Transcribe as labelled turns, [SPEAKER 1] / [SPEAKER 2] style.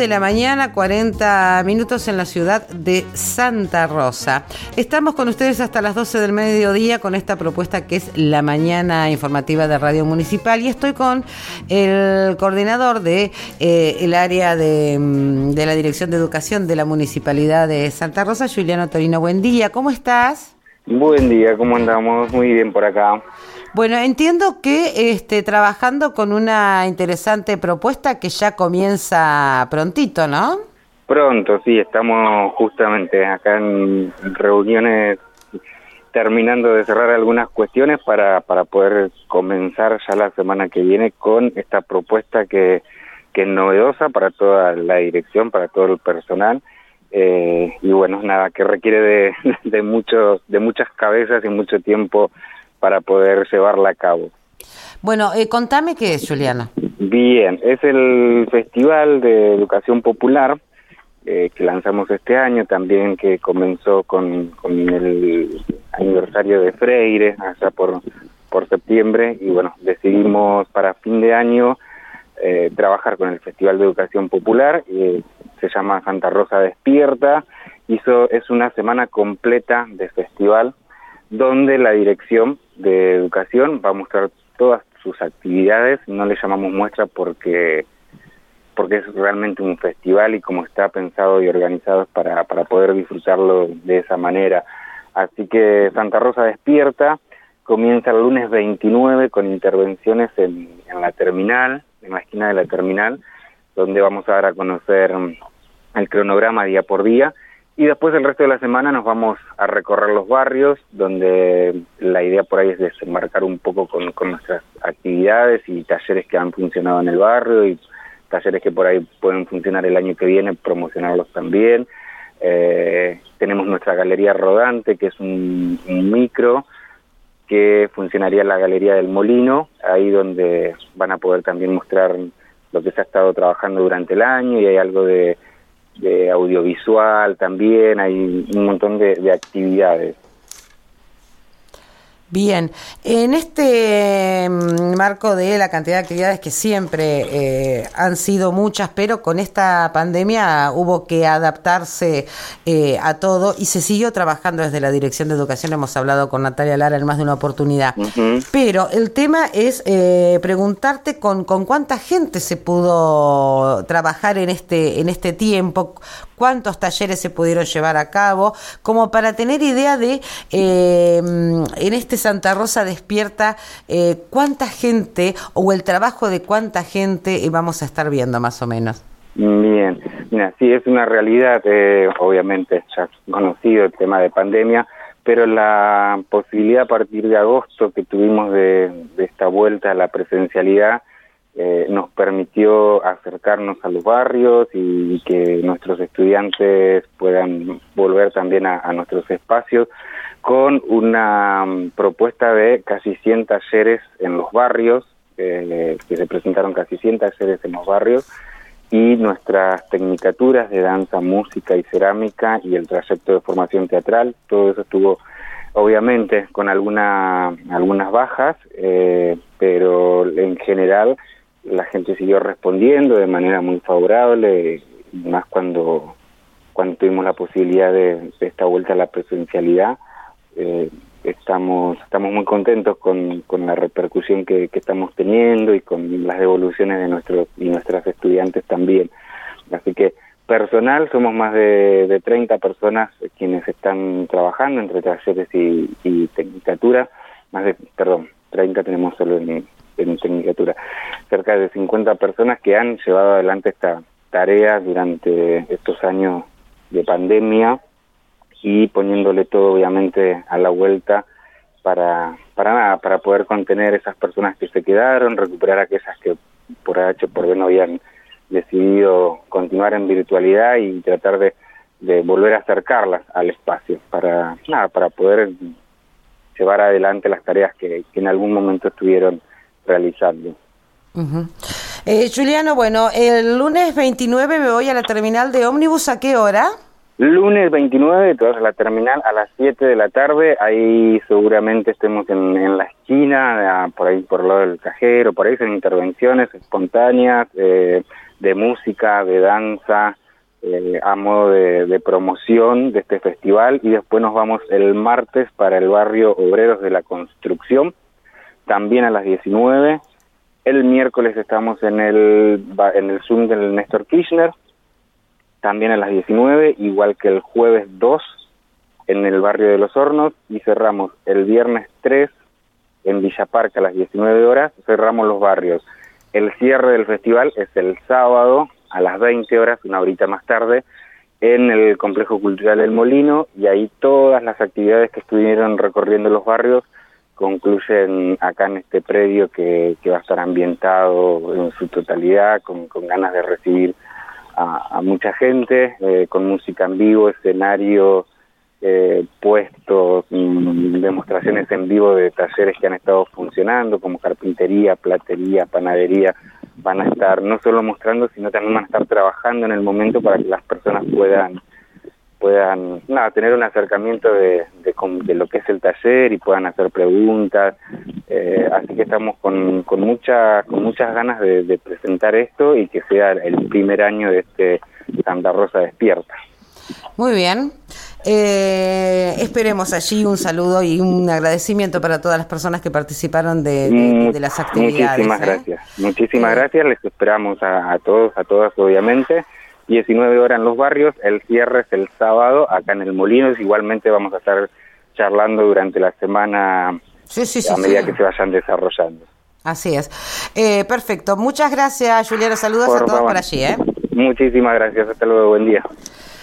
[SPEAKER 1] de la mañana, 40 minutos en la ciudad de Santa Rosa. Estamos con ustedes hasta las 12 del mediodía con esta propuesta que es la mañana informativa de Radio Municipal, y estoy con el coordinador de el área de la Dirección de Educación de la Municipalidad de Santa Rosa, Juliano Torino. Buen día, ¿cómo estás?
[SPEAKER 2] Buen día, ¿cómo andamos? Muy bien por acá.
[SPEAKER 1] Bueno, entiendo que trabajando con una interesante propuesta que ya comienza prontito, ¿no?
[SPEAKER 2] Pronto, sí, estamos justamente acá en reuniones terminando de cerrar algunas cuestiones para poder comenzar ya la semana que viene con esta propuesta que es novedosa para toda la dirección, para todo el personal. Y bueno, nada, que requiere de muchas cabezas y mucho tiempo para poder llevarla a cabo.
[SPEAKER 1] Bueno, contame qué es, Juliana.
[SPEAKER 2] Bien, es el Festival de Educación Popular que lanzamos este año, también que comenzó con el aniversario de Freire, allá por septiembre, y bueno, decidimos para fin de año trabajar con el Festival de Educación Popular, se llama Santa Rosa Despierta, es una semana completa de festival, donde la Dirección de Educación va a mostrar todas sus actividades. No le llamamos muestra porque es realmente un festival y como está pensado y organizado es para poder disfrutarlo de esa manera. Así que Santa Rosa Despierta comienza el lunes 29 con intervenciones en la terminal, en la esquina de la terminal, donde vamos a dar a conocer el cronograma día por día. Y después el resto de la semana nos vamos a recorrer los barrios, donde la idea por ahí es desembarcar un poco con nuestras actividades y talleres que han funcionado en el barrio y talleres que por ahí pueden funcionar el año que viene, promocionarlos también. Tenemos nuestra galería rodante, que es un micro que funcionaría en la Galería del Molino, ahí donde van a poder también mostrar lo que se ha estado trabajando durante el año, y hay algo de audiovisual también, hay un montón de actividades.
[SPEAKER 1] Bien, en este marco de la cantidad de actividades que siempre han sido muchas, pero con esta pandemia hubo que adaptarse a todo y se siguió trabajando desde la Dirección de Educación. Hemos hablado con Natalia Lara en más de una oportunidad. Uh-huh. Pero el tema es preguntarte con cuánta gente se pudo trabajar en este tiempo, cuántos talleres se pudieron llevar a cabo, como para tener idea de en este Santa Rosa Despierta cuánta gente o el trabajo de cuánta gente vamos a estar viendo más o menos.
[SPEAKER 2] Bien, mira, sí es una realidad, obviamente ya conocido el tema de pandemia, pero la posibilidad a partir de agosto que tuvimos de esta vuelta a la presencialidad nos permitió acercarnos a los barrios y que nuestros estudiantes puedan volver también a nuestros espacios con una propuesta de casi 100 talleres en los barrios, que se presentaron casi 100 talleres en los barrios, y nuestras tecnicaturas de danza, música y cerámica y el trayecto de formación teatral. Todo eso estuvo obviamente con algunas bajas, pero en general la gente siguió respondiendo de manera muy favorable, más cuando tuvimos la posibilidad de esta vuelta a la presencialidad. Estamos muy contentos con la repercusión que estamos teniendo y con las devoluciones de nuestros y nuestras estudiantes también. Así que personal somos más de 30 personas quienes están trabajando entre talleres y tecnicatura, 30 tenemos solo en tecnicatura, cerca de 50 personas que han llevado adelante esta tarea durante estos años de pandemia y poniéndole todo obviamente a la vuelta para poder contener esas personas que se quedaron, recuperar aquellas que por H o por B no habían decidido continuar en virtualidad y tratar de volver a acercarlas al espacio para poder llevar adelante las tareas que en algún momento estuvieron realizando.
[SPEAKER 1] Uh-huh. Juliano, bueno, el lunes 29 me voy a la terminal de ómnibus, ¿a qué hora?
[SPEAKER 2] Lunes 29 te vas a la terminal a las 7 de la tarde, ahí seguramente estemos en la esquina, por ahí por el lado del cajero, por ahí son intervenciones espontáneas, de música, de danza, a modo de promoción de este festival, y después nos vamos el martes para el barrio Obreros de la Construcción, también a las 19. El miércoles estamos en el Zoom del Néstor Kirchner, también a las 19, igual que el jueves 2 en el barrio de Los Hornos, y cerramos el viernes 3 en Villa Parque a las 19 horas, cerramos los barrios. El cierre del festival es el sábado a las 20 horas, una horita más tarde, en el Complejo Cultural El Molino, y ahí todas las actividades que estuvieron recorriendo los barrios concluyen acá en este predio que va a estar ambientado en su totalidad, con ganas de recibir a mucha gente, con música en vivo, escenario, puestos, demostraciones en vivo de talleres que han estado funcionando, como carpintería, platería, panadería. Van a estar no solo mostrando, sino también van a estar trabajando en el momento para que las personas puedan tener un acercamiento de lo que es el taller y puedan hacer preguntas. Así que estamos con muchas ganas de presentar esto y que sea el primer año de este Santa Rosa Despierta.
[SPEAKER 1] Muy bien. Esperemos allí un saludo y un agradecimiento para todas las personas que participaron de las actividades.
[SPEAKER 2] Muchísimas gracias. Les esperamos a todos, a todas, obviamente. 19 horas en los barrios, el cierre es el sábado acá en el Molino. Igualmente vamos a estar charlando durante la semana a medida que se vayan desarrollando.
[SPEAKER 1] Así es. Perfecto. Muchas gracias, Juliano. Saludos a todos por allí.
[SPEAKER 2] Muchísimas gracias. Hasta luego. Buen día.